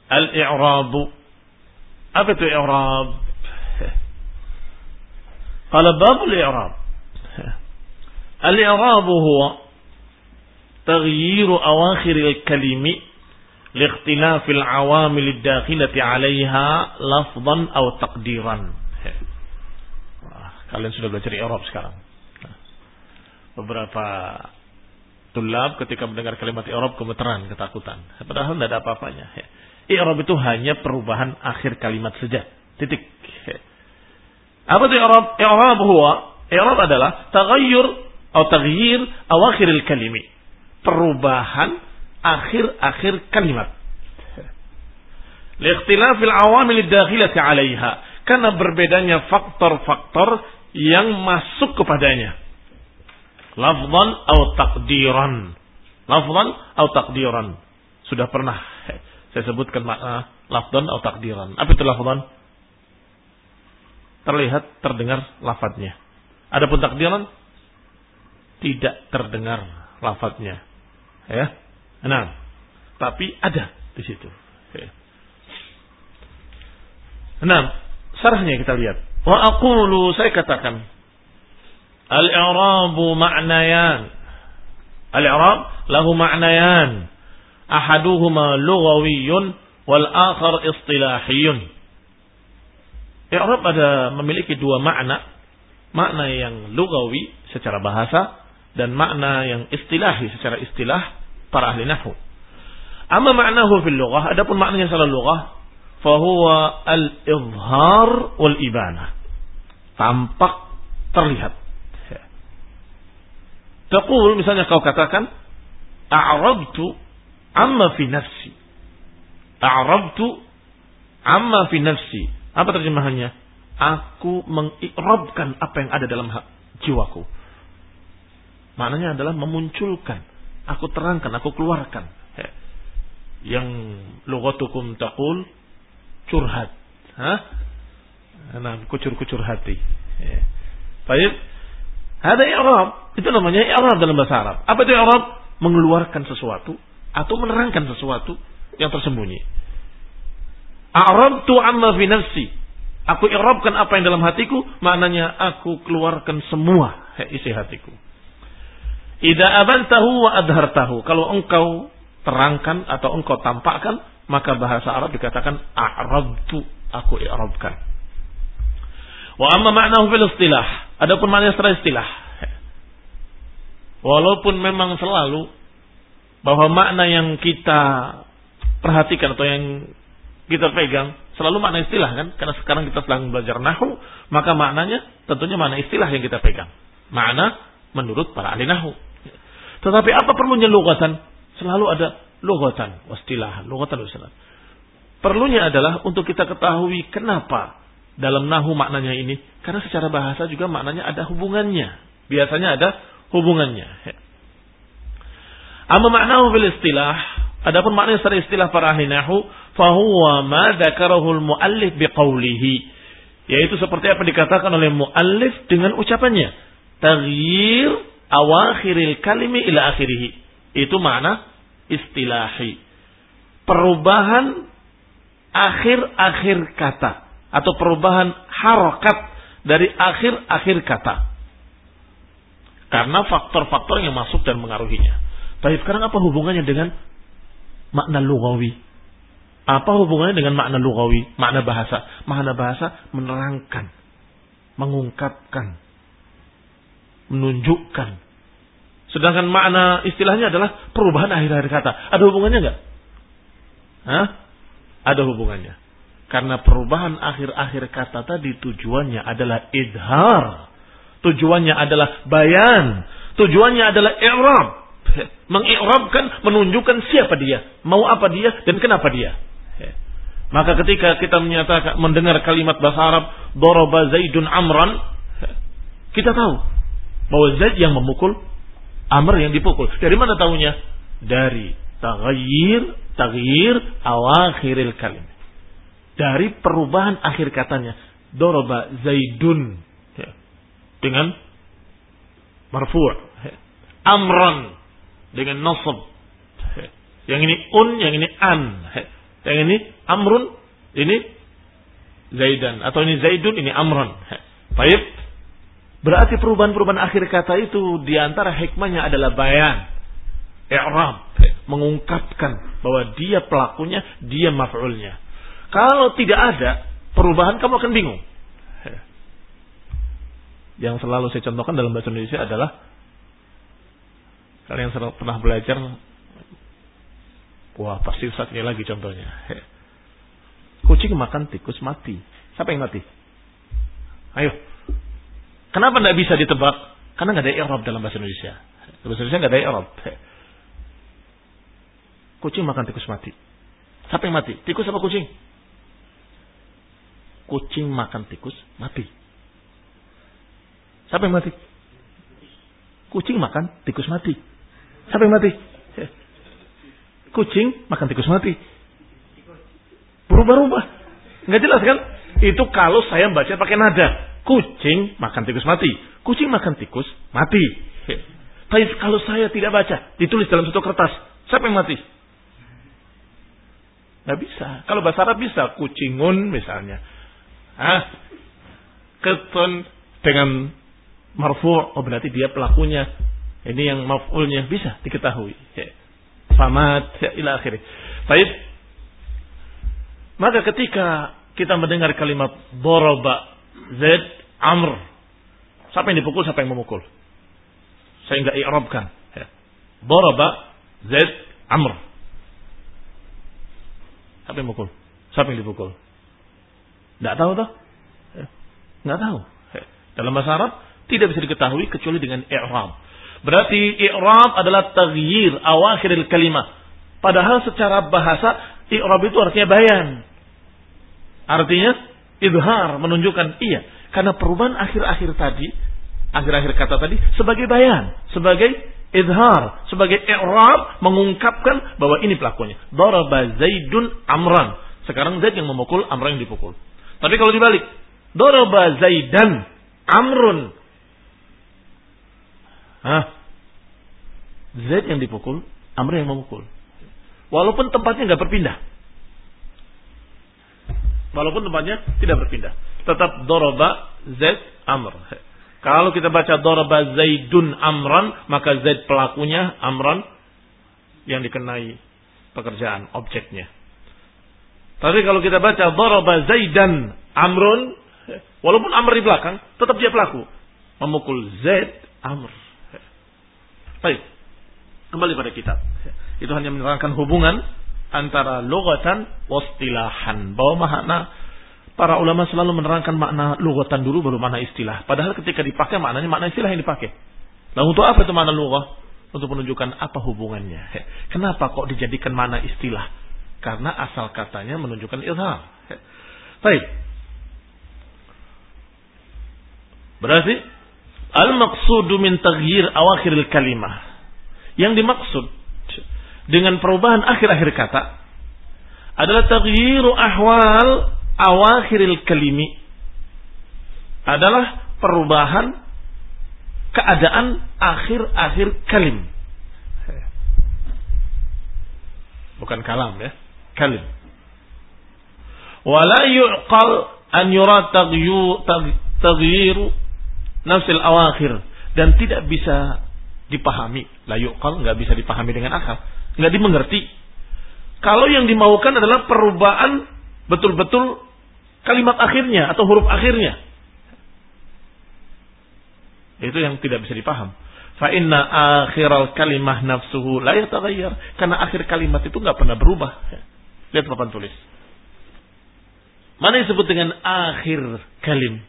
Al-i'rabu. Apa itu i'rab? Qala babul i'rab. Al-i'rabu huwa taghyiru awakhiril kalimi liikhtilafil awamil ad-dakhilati 'alayha lafdhan aw taqdiran. Kalian sudah belajar i'rab sekarang. Beberapa tulab ketika mendengar kalimat i'rab gemeteran, ketakutan. Padahal tidak ada apa-apanya. I'rab itu hanya perubahan akhir kalimat saja. Titik. Apa itu i'rab? I'rab adalah taghyir awakhiril kalimi. Perubahan akhir-akhir kalimat. Liikhtilafil awamil ad-dakhilati 'alaiha. Karena berbedanya faktor-faktor yang masuk kepadanya. Lafdhan atau takdiran. Lafdhan atau takdiran. Sudah pernah saya sebutkan makna lafdhan atau takdiran. Apa itu lafdhan? Terlihat, terdengar lafadznya. Adapun takdiran tidak terdengar lafadznya. Ya. Nah, tapi ada di situ. Ya. Nah, syarahnya kita lihat. Wa aqulu, saya katakan, al-i'rabu ma'nayan. Al-i'rab lahu ma'nayan. Ahaduhuma lughawiyyun wal akhar istilahiyyun. I'rab memiliki dua makna. Makna yang lugawi secara bahasa dan makna yang istilahi secara istilah para ahli nahwu. Amma ma'nahu fil lughah, adapun maknanya secara lughah, fa huwa al-izhar wal ibanah. Tampak, terlihat. Taqul, misalnya kau katakan, a'rabtu amma fi nafsi. A'rabtu amma fi nafsi. Apa terjemahannya? Aku mengi'rabkan apa yang ada dalam jiwaku. Maknanya adalah memunculkan. Aku terangkan, aku keluarkan. Yang lughatukum taqul curhat. Nah, kucur-kucur hati. Baik. Ada i'rab, itu namanya i'rab dalam bahasa Arab. Apa itu i'rab? Mengeluarkan sesuatu atau menerangkan sesuatu yang tersembunyi. A'rabtu amma fi nafsi. Aku i'rabkan apa yang dalam hatiku, maknanya aku keluarkan semua isi hatiku. Idza abantahu wa adhartahu. Kalau engkau terangkan atau engkau tampakkan, maka bahasa Arab dikatakan a'rabtu, aku i'rabkan. Wa amma ma'nahu fil istilah. Adapun maknanya secara istilah. Walaupun memang selalu bahwa makna yang kita perhatikan atau yang kita pegang selalu makna istilah kan? Karena sekarang kita sedang belajar nahwu, maka maknanya tentunya makna istilah yang kita pegang. Makna menurut para ahli nahwu. Tetapi apa perlunya lughatan? Selalu ada lughatan, wastilah, lughatan, wastilah. Perlunya adalah untuk kita ketahui kenapa dalam nahwu maknanya ini. Karena secara bahasa juga maknanya ada hubungannya. Biasanya ada hubungannya. Amma maknahu fil istilah, adapun maknanya secara istilah para ahli nahwu, fa huwa ma dzakarahu al-muallif biqaulihi, yaitu seperti apa dikatakan oleh muallif dengan ucapannya, taghyir awakhiril kalimi ila akhirih. Itu makna istilahi. Perubahan akhir-akhir kata atau perubahan harakat dari akhir-akhir kata. Karena faktor-faktor yang masuk dan mengaruhinya. Tapi sekarang apa hubungannya dengan makna lughawi? Apa hubungannya dengan makna lughawi? Makna bahasa. Makna bahasa menerangkan, mengungkapkan, menunjukkan. Sedangkan makna istilahnya adalah perubahan akhir-akhir kata. Ada hubungannya enggak? Ada hubungannya. Karena perubahan akhir-akhir kata tadi tujuannya adalah idhar. Tujuannya adalah bayan. Tujuannya adalah i'rab. Mengi'rabkan, menunjukkan siapa dia, mau apa dia, dan kenapa dia. Maka ketika kita menyatakan, mendengar kalimat bahasa Arab, daraba Zaidun Amran, kita tahu bahwa Zaid yang memukul, Amr yang dipukul. Dari mana tahunya? Dari taghyir awakhiril kalim. Dari perubahan akhir katanya. Daraba Zaidun dengan marfu', Amran dengan nasab. Yang ini yang ini an. Yang ini Amrun, ini Zaidan. Atau ini Zaidun, ini Amrun. Baik. Berarti perubahan-perubahan akhir kata itu diantara hikmahnya adalah bayan. I'rab. Mengungkapkan bahwa dia pelakunya, dia maf'ulnya. Kalau tidak ada perubahan, kamu akan bingung. Yang selalu saya contohkan dalam bahasa Indonesia adalah, kalian pernah belajar, wah pasti Ustaz ini lagi contohnya. Kucing makan tikus mati. Siapa yang mati? Ayo. Kenapa tidak bisa ditebak? Karena nggak ada i'rab dalam bahasa Indonesia. Dalam bahasa Indonesia nggak ada i'rab. Kucing makan tikus mati. Siapa yang mati? Tikus apa kucing? Kucing makan tikus mati. Siapa yang mati? Kucing makan tikus mati. Siapa yang mati? Kucing makan tikus mati. Berubah-ubah. Nggak jelas kan? Itu kalau saya baca pakai nada. Kucing makan tikus mati. Kucing makan tikus mati. Tapi kalau saya tidak baca, ditulis dalam satu kertas, siapa yang mati? Nggak bisa. Kalau bahasa Arab bisa. Kucingun misalnya. Keton dengan marfu'. Oh berarti dia pelakunya. Ini yang maf'ulnya. Bisa diketahui. Famat. Ila akhirnya. Baik. Maka ketika kita mendengar kalimat Daraba Zaid Amr. Siapa yang dipukul, siapa yang memukul? Saya enggak i'rabkan. Daraba Zaid Amr. Siapa yang mukul? Siapa yang dipukul? Enggak tahu toh? Enggak tahu. Dalam bahasa Arab tidak bisa diketahui kecuali dengan i'rab. Berarti i'rab adalah taghyir awakhiril kalimah. Padahal secara bahasa i'rab itu artinya bayan. Artinya idhar, menunjukkan iya. Karena perubahan akhir-akhir tadi, akhir-akhir kata tadi sebagai bayan, sebagai idhar, sebagai i'rab, mengungkapkan bahwa ini pelakunya. Daraba Zaidun Amran. Sekarang Zaid yang memukul, Amran yang dipukul. Tapi kalau dibalik, Daraba Zaidan Amrun. Zaid yang dipukul, Amr yang memukul. Walaupun tempatnya nggak berpindah. Walaupun tempatnya tidak berpindah. Tetap Daraba Zaid Amr. Kalau kita baca Daraba Zaidun Amran, maka Zaid pelakunya, Amran yang dikenai pekerjaan, objeknya. Tapi kalau kita baca Daraba Zaidan Amrun, walaupun Amr di belakang, tetap dia pelaku. Memukul Zaid Amr. Baik. Kembali pada kitab. Itu hanya menerangkan hubungan antara lughatan wastilahan. Bahwa makna para ulama selalu menerangkan makna lughatan dulu baru makna istilah. Padahal ketika dipakai maknanya makna istilah yang dipakai. Nah untuk apa itu makna lughah? Untuk menunjukkan apa hubungannya. Kenapa kok dijadikan makna istilah? Karena asal katanya menunjukkan izhar. Baik. Berarti al-maqsudu min taghyir awakhiril kalimah. Yang dimaksud dengan perubahan akhir-akhir kata adalah taghyiru ahwal awakhiril kalimi. Adalah perubahan keadaan akhir-akhir kalim. Bukan kalam ya, kalim. Wala yu'qal an yura taghyiru nafsil awakhir, dan tidak bisa dipahami. La yuqal, enggak bisa dipahami dengan akal, enggak dimengerti. Kalau yang dimaukan adalah perubahan betul-betul kalimat akhirnya atau huruf akhirnya. Itu yang tidak bisa dipaham. Fa inna akhiral kalimah nafsuhu la yataghayyar. Karena akhir kalimat itu enggak pernah berubah. Lihat papan tulis. Mana disebut dengan akhir kalim?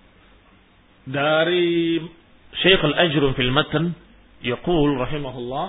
Dari Syekh Al-Ajrum fil Matan yaqul rahimahullah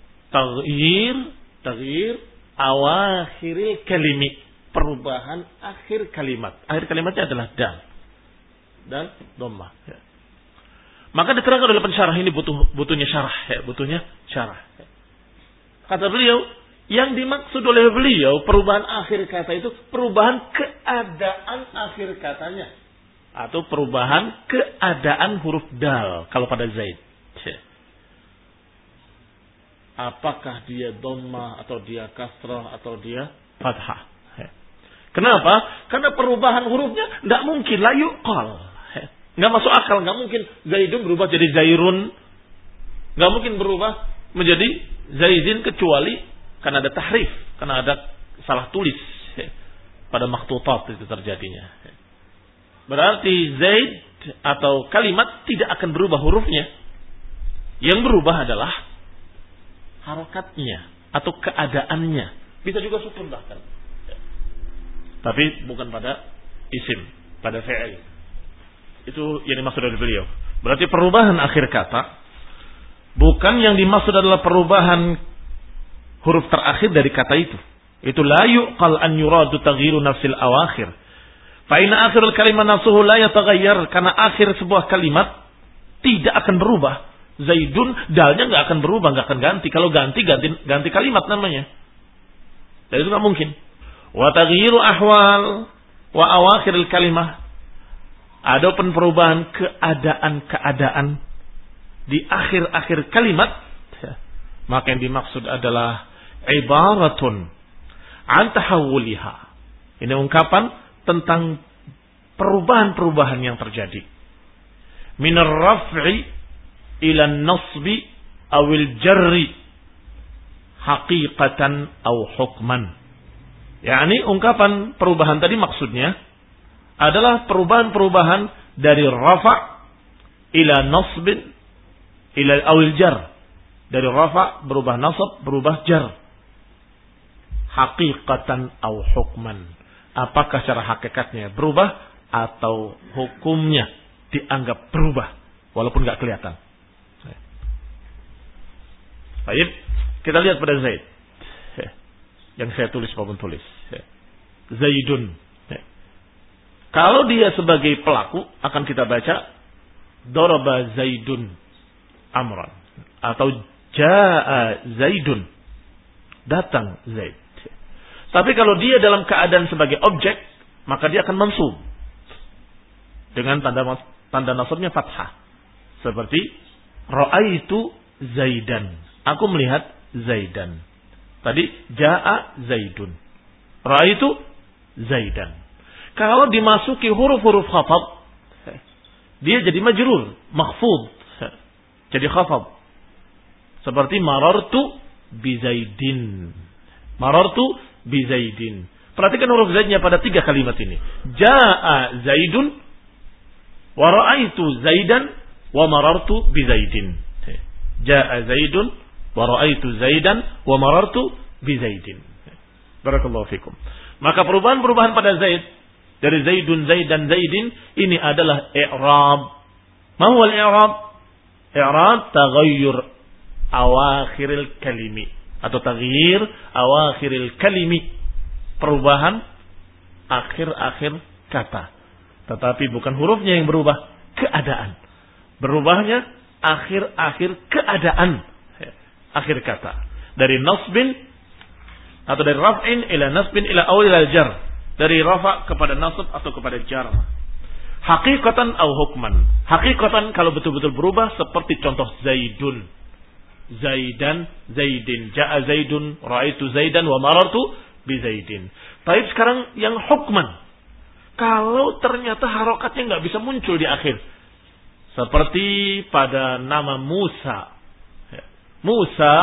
taghyir awakhiril kalimi, perubahan akhir kalimat. Akhir kalimatnya adalah dal dan dhammah. Maka diterangkan oleh pensyarah ini butuhnya syarah, butuhnya syarah. Kata beliau, yang dimaksud oleh beliau perubahan akhir kata itu perubahan keadaan akhir katanya atau perubahan keadaan huruf dal kalau pada Zaid. Apakah dia dhammah atau dia kasrah atau dia fathah? Kenapa? Karena perubahan hurufnya tidak mungkin, la yuqal. Nggak masuk akal, nggak mungkin Zaidun berubah jadi Zairun. Nggak mungkin berubah menjadi Zaidin kecuali karena ada tahrif, karena ada salah tulis pada makhtutat itu terjadinya. Berarti Zaid atau kalimat tidak akan berubah hurufnya. Yang berubah adalah harakatnya atau keadaannya. Bisa juga sukun bahkan. Tapi bukan pada isim, pada fi'il. Itu yang dimaksud dari beliau. Berarti perubahan akhir kata bukan yang dimaksud adalah perubahan huruf terakhir dari kata itu. Itu la yuqal an yuradu taghyiru nafsil awakhir. Fa inna akhirul kalimat nafsuhu la yataghayyar, karena akhir sebuah kalimat tidak akan berubah. Zaidun dalnya enggak akan berubah, enggak akan ganti. Kalau ganti kalimat namanya. Dan itu enggak mungkin. Wa taghyiru ahwal wa awakhiril kalimah. Adapun perubahan keadaan-keadaan di akhir-akhir kalimat, maka yang dimaksud adalah ibaratun an tahawuliha. Ini ungkapan tentang perubahan-perubahan yang terjadi. Minar raf'i ila nasbi awil jarri haqiqatan aw hukman. Yani ungkapan perubahan tadi maksudnya adalah perubahan-perubahan dari rafa' ila nasbin ila awil jar. Dari rafa' berubah nasab, berubah jar. Haqiqatan aw hukman. Apakah secara hakikatnya berubah atau hukumnya dianggap berubah walaupun enggak kelihatan. Baik, kita lihat pada Zaid. Yang saya tulis maupun tulis. Zaidun. Kalau dia sebagai pelaku akan kita baca daraba Zaidun Amran atau jaa Zaidun, datang Zaid. Tapi kalau dia dalam keadaan sebagai objek, maka dia akan mansub dengan tanda nasabnya fathah. Seperti ra'aitu Zaidan, aku melihat Zaidan. Tadi jaa Zaidun, ra'aitu Zaidan. Kalau dimasuki huruf-huruf khafad, dia jadi majrur, makhfud, jadi khafad. Seperti marartu bi Zaidin. Marartu bi Zaidin. Perhatikan huruf Zaidnya pada 3 kalimat ini. Jaa Zaidun wa ra'aitu Zaidan wa marartu bi Zaidin. Jaa Zaidun wa ra'aitu Zaidan wa marartu bi Zaidin. Barakallahu fikum. Maka perubahan-perubahan pada Zaid dari Zaidun, Zaidan, Zaidin ini adalah i'rab. Ma huwa al-i'rab? I'rab taghayyur awakhiril kalimi atau taghyir awakhiril kalimi. Perubahan akhir-akhir kata. Tetapi bukan hurufnya yang berubah, keadaan. Berubahnya akhir-akhir keadaan. Akhir kata. Dari nasbin atau dari raf'in ila nasbin ila awil ila jar. Dari rafa kepada nasab atau kepada jar. Hakikatan au hukman. Hakikatan kalau betul-betul berubah seperti contoh Zaidun, Zaidan, Zaidin. Ja'a Zaidun, ra'aitu Zaidan wa marartu bi Zaidin. Tapi sekarang yang hukman. Kalau ternyata harokatnya nggak bisa muncul di akhir. Seperti pada nama Musa. Musa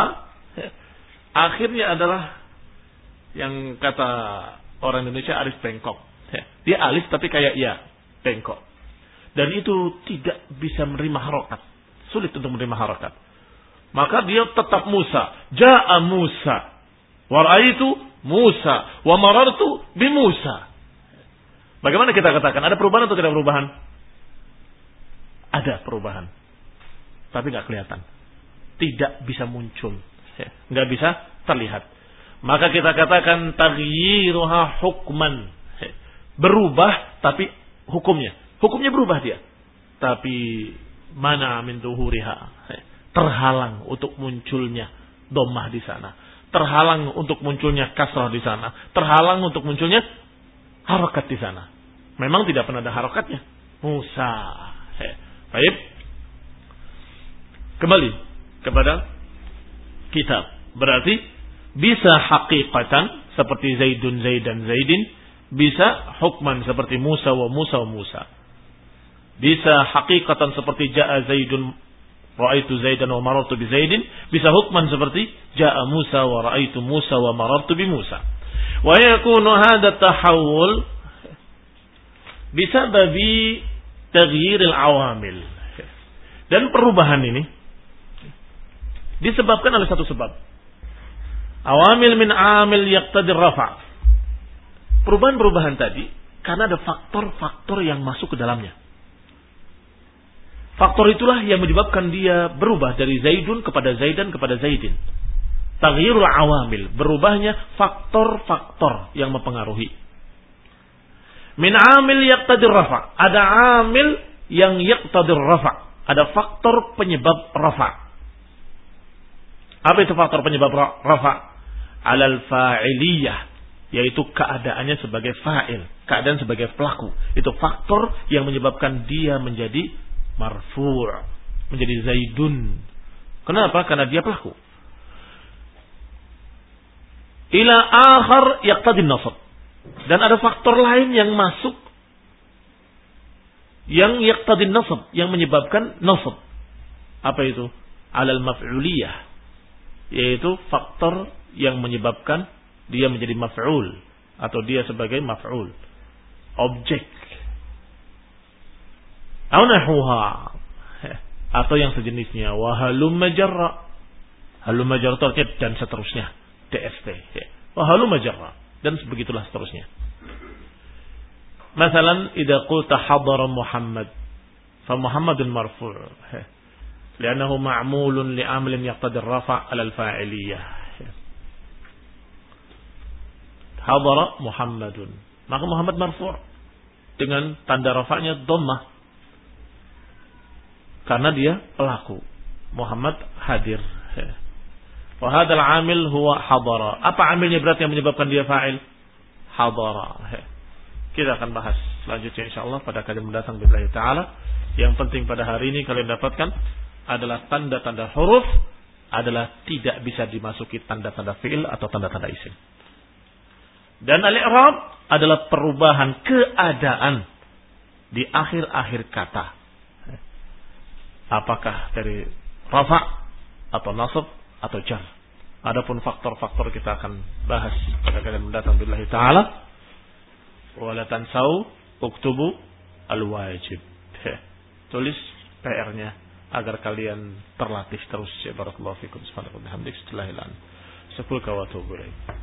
akhirnya adalah yang kata orang Indonesia alif bengkok. Dia alif tapi kayak ya, bengkok. Dan itu tidak bisa menerima harokat. Sulit untuk menerima harokat. Maka dia tetap Musa. Ja'a Musa. Wa ra'aitu Musa. Wa marartu bi Musa. Bagaimana kita katakan? Ada perubahan atau tidak perubahan? Ada perubahan. Tapi nggak kelihatan. Tidak bisa muncul. Nggak bisa terlihat. Maka kita katakan taghyiruha hukman. Berubah tapi hukumnya. Hukumnya berubah dia. Tapi mana min zuhuriha. Terhalang untuk munculnya dhammah di sana. Terhalang untuk munculnya kasrah di sana. Terhalang untuk munculnya harakat di sana. Memang tidak pernah ada harakatnya. Musa. Baik. Kembali kepada kitab. Berarti bisa hakikatan seperti Zaidun, Zaidan, Zaidin. bisa hukman seperti Musa wa Musa wa Musa. Bisa hakikatan seperti ja'a Zaidun ra'aitu Zaidan wa marartu bi Zaidin. Bisa hukman seperti ja'a Musa wa ra'aitu Musa wa marartu bi Musa. Wa yakunu hadha tahawul bisababi taghyiril awamil. Dan perubahan ini disebabkan oleh satu sebab. Awamil min amil yaqtadir rafa'. Perubahan-perubahan tadi karena ada faktor-faktor yang masuk ke dalamnya. Faktor itulah yang menyebabkan dia berubah dari Zaidun kepada Zaidan kepada Zaidin. Taghyirul awamil, berubahnya faktor-faktor yang mempengaruhi. Min amil yaqtadir rafa'. Ada amil yang yaqtadir rafa'. Ada faktor penyebab rafa'. Apa itu faktor penyebab rafa'? Alal fa'iliyah, yaitu keadaannya sebagai fa'il, keadaan sebagai pelaku. Itu faktor yang menyebabkan dia menjadi marfu', menjadi Zaidun. Kenapa? Karena dia pelaku. Ila akhar yaqtadi nasab. Dan ada faktor lain yang masuk yang yaqtadi nasab, yang menyebabkan nasab. Apa itu? Alal maf'uliyah, yaitu faktor yang menyebabkan dia menjadi maf'ul atau dia sebagai maf'ul, objek. Au nahwa, atau yang sejenisnya. Wa halumma jarra. Halumma jarra artinya dan seterusnya. DST. Wa halumma jarra, dan sebegitulah seterusnya. Masalan, idza qulta hadara Muhammad, fa Muhammadun marfu'. Li'annahu ma'mulun li'amlin yaqtadi ar-rafa' 'ala al-fa'iliyah. Hadara Muhammadun, maka Muhammad marfu' dengan tanda rafa'nya dhammah karena dia pelaku. Muhammad hadir. Wa hadzal 'amil huwa hadara. Apa amilnya berarti yang menyebabkan dia fa'il? Hadara. Kita akan bahas selanjutnya insyaallah pada kali mendatang billahi taala. Yang penting pada hari ini kalian dapatkan adalah tanda-tanda huruf adalah tidak bisa dimasuki tanda-tanda fi'il atau tanda-tanda isim. Dan al-i'rab adalah perubahan keadaan di akhir-akhir kata. Apakah dari rafa' atau nasab atau jar. Adapun faktor-faktor kita akan bahas pada kali mendatang billahi taala. Wala tansau uktubu al-wajib. Tulis PR-nya agar kalian terlatih terus. Ya barakallahu fikum. Subhanallahi wa bihamdihi. Astagfirullahaladzim. Wa atubu ilaik.